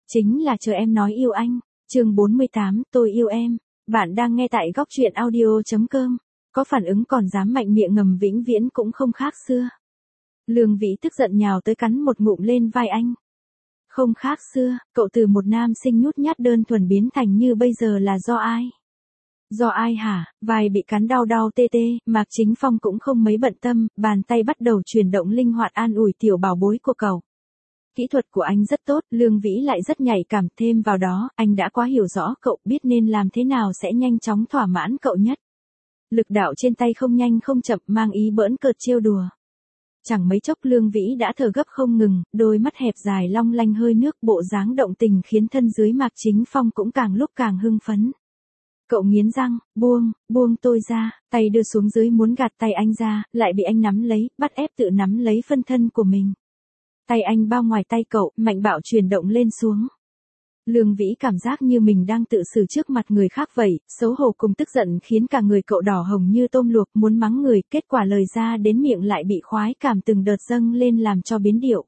Chính là chờ em nói yêu anh. Chương 48, tôi yêu em. Bạn đang nghe tại góc truyện audio.com. Có phản ứng còn dám mạnh miệng ngầm vĩnh viễn cũng không khác xưa. Lương Vĩ tức giận nhào tới cắn một ngụm lên vai anh. Không khác xưa, cậu từ một nam sinh nhút nhát đơn thuần biến thành như bây giờ là do ai? Do ai hả? Vai bị cắn đau đau tê tê, Mạc Chính Phong cũng không mấy bận tâm, bàn tay bắt đầu chuyển động linh hoạt an ủi tiểu bảo bối của cậu. Kỹ thuật của anh rất tốt, Lương Vĩ lại rất nhạy cảm, thêm vào đó, anh đã quá hiểu rõ cậu, biết nên làm thế nào sẽ nhanh chóng thỏa mãn cậu nhất. Lực đạo trên tay không nhanh không chậm, mang ý bỡn cợt trêu đùa. Chẳng mấy chốc Lương Vĩ đã thở gấp không ngừng, đôi mắt hẹp dài long lanh hơi nước, bộ dáng động tình khiến thân dưới Mạc Chính Phong cũng càng lúc càng hưng phấn. Cậu nghiến răng, buông tôi ra, tay đưa xuống dưới muốn gạt tay anh ra, lại bị anh nắm lấy, bắt ép tự nắm lấy phân thân của mình. Tay anh bao ngoài tay cậu, mạnh bạo chuyển động lên xuống. Lương Vĩ cảm giác như mình đang tự xử trước mặt người khác vậy, xấu hổ cùng tức giận khiến cả người cậu đỏ hồng như tôm luộc, muốn mắng người, kết quả lời ra đến miệng lại bị khoái cảm từng đợt dâng lên làm cho biến điệu.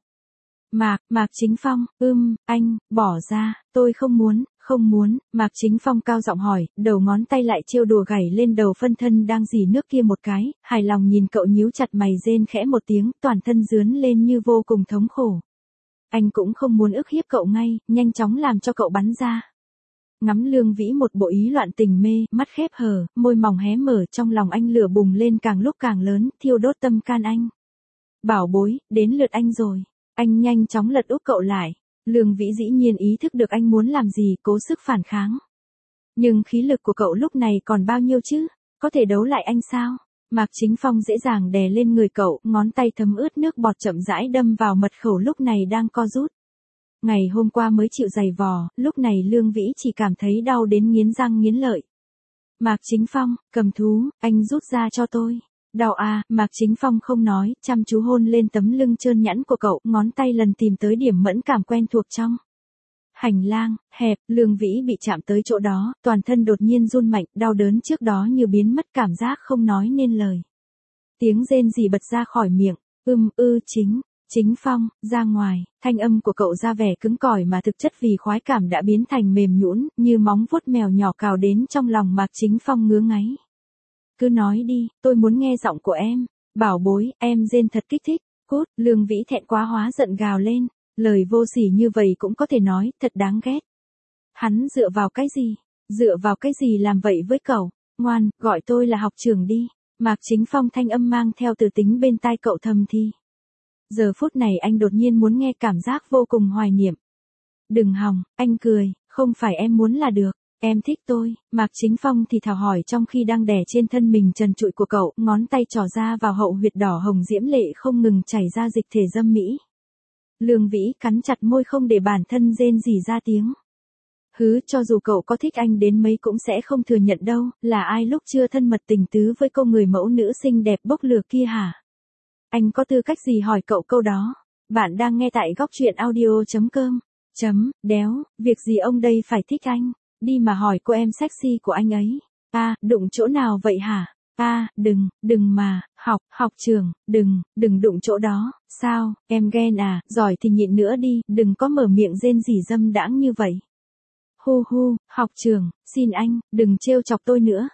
Mạc Chính Phong, anh, bỏ ra, tôi không muốn, Mạc Chính Phong cao giọng hỏi, đầu ngón tay lại trêu đùa gảy lên đầu phân thân đang rỉ nước kia một cái, hài lòng nhìn cậu nhíu chặt mày rên khẽ một tiếng, toàn thân rướn lên như vô cùng thống khổ. Anh cũng không muốn ức hiếp cậu ngay, nhanh chóng làm cho cậu bắn ra. Ngắm Lương Vĩ một bộ ý loạn tình mê, mắt khép hờ, môi mỏng hé mở, trong lòng anh lửa bùng lên càng lúc càng lớn, thiêu đốt tâm can anh. Bảo bối, đến lượt anh rồi. Anh nhanh chóng lật úp cậu lại. Lương Vĩ dĩ nhiên ý thức được anh muốn làm gì, cố sức phản kháng. Nhưng khí lực của cậu lúc này còn bao nhiêu chứ? Có thể đấu lại anh sao? Mạc Chính Phong dễ dàng đè lên người cậu, ngón tay thấm ướt nước bọt chậm rãi đâm vào mật khẩu lúc này đang co rút. Ngày hôm qua mới chịu giày vò, lúc này Lương Vĩ chỉ cảm thấy đau đến nghiến răng nghiến lợi. Mạc Chính Phong, cầm thú, anh rút ra cho tôi. Đau à, Mạc Chính Phong không nói, chăm chú hôn lên tấm lưng trơn nhẵn của cậu, ngón tay lần tìm tới điểm mẫn cảm quen thuộc trong hành lang, hẹp, Lương Vĩ bị chạm tới chỗ đó, toàn thân đột nhiên run mạnh, đau đớn trước đó như biến mất, cảm giác không nói nên lời. Tiếng rên rỉ bật ra khỏi miệng, Chính Phong, ra ngoài, thanh âm của cậu ra vẻ cứng cỏi mà thực chất vì khoái cảm đã biến thành mềm nhũn, như móng vuốt mèo nhỏ cào đến trong lòng Mạc Chính Phong ngứa ngáy. Cứ nói đi, tôi muốn nghe giọng của em. Bảo bối, em rên thật kích thích. Cút, Lương Vĩ thẹn quá hóa giận gào lên. Lời vô sỉ như vậy cũng có thể nói, thật đáng ghét. Hắn dựa vào cái gì? Dựa vào cái gì làm vậy với cậu? Ngoan, gọi tôi là học trưởng đi. Mạc Chính Phong thanh âm mang theo từ tính bên tai cậu thầm thì. Giờ phút này anh đột nhiên muốn nghe, cảm giác vô cùng hoài niệm. Đừng hòng, anh cười, không phải em muốn là được. Em thích tôi, Mạc Chính Phong thì thào hỏi trong khi đang đè trên thân mình trần trụi của cậu, ngón tay trỏ ra vào hậu huyệt đỏ hồng diễm lệ không ngừng chảy ra dịch thể dâm mỹ. Lương Vĩ cắn chặt môi không để bản thân rên rỉ ra tiếng. Cho dù cậu có thích anh đến mấy cũng sẽ không thừa nhận đâu, là ai lúc chưa thân mật tình tứ với cô người mẫu nữ xinh đẹp bốc lửa kia hả? Anh có tư cách gì hỏi cậu câu đó? Bạn đang nghe tại góc truyện audio.com. Việc gì ông đây phải thích anh? Đi mà hỏi cô em sexy của anh ấy. Đụng chỗ nào vậy hả? Đừng mà, học trưởng, đừng đụng chỗ đó. Sao, em ghen à, giỏi thì nhịn nữa đi, đừng có mở miệng rên rỉ dâm đãng như vậy. Học trưởng, xin anh, đừng trêu chọc tôi nữa.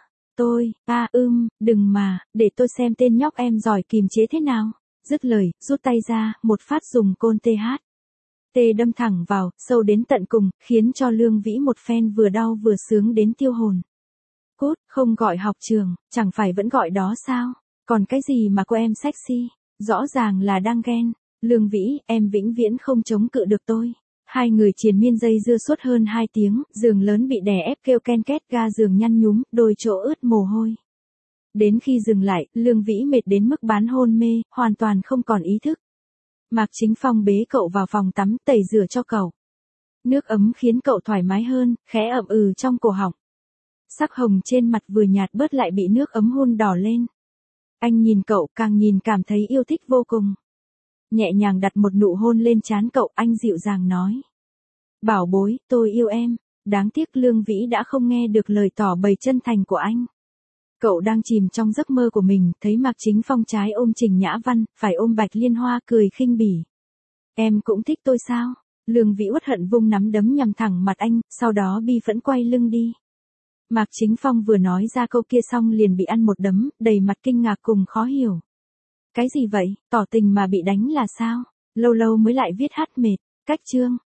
Đừng mà, để tôi xem tên nhóc em giỏi kìm chế thế nào. Dứt lời, rút tay ra, một phát dùng côn tê đâm thẳng vào, sâu đến tận cùng, khiến cho Lương Vĩ một phen vừa đau vừa sướng đến tiêu hồn. Cút, không gọi học trường, chẳng phải vẫn gọi đó sao? Còn cái gì mà cô em sexy? Rõ ràng là đang ghen. Lương Vĩ, em vĩnh viễn không chống cự được tôi. Hai người triền miên dây dưa suốt hơn 2 tiếng, giường lớn bị đè ép kêu ken két, ga giường nhăn nhúm, đôi chỗ ướt mồ hôi. Đến khi dừng lại, Lương Vĩ mệt đến mức bán hôn mê, hoàn toàn không còn ý thức. Mạc Chính Phong bế cậu vào phòng tắm, tẩy rửa cho cậu. Nước ấm khiến cậu thoải mái hơn, khẽ ậm trong cổ họng. Sắc hồng trên mặt vừa nhạt bớt lại bị nước ấm hun đỏ lên. Anh nhìn cậu, càng nhìn cảm thấy yêu thích vô cùng. Nhẹ nhàng đặt một nụ hôn lên trán cậu, anh dịu dàng nói. Bảo bối, tôi yêu em. Đáng tiếc Lương Vĩ đã không nghe được lời tỏ bày chân thành của anh. Cậu đang chìm trong giấc mơ của mình, thấy Mạc Chính Phong trái ôm Trình Nhã Văn, phải ôm Bạch Liên Hoa cười khinh bỉ. Em cũng thích tôi sao? Lương Vĩ uất hận vung nắm đấm nhằm thẳng mặt anh, sau đó bi phẫn quay lưng đi. Mạc Chính Phong vừa nói ra câu kia xong liền bị ăn một đấm, đầy mặt kinh ngạc cùng khó hiểu. Cái gì vậy, tỏ tình mà bị đánh là sao? Lâu lâu mới lại viết hát mệt, cách chương.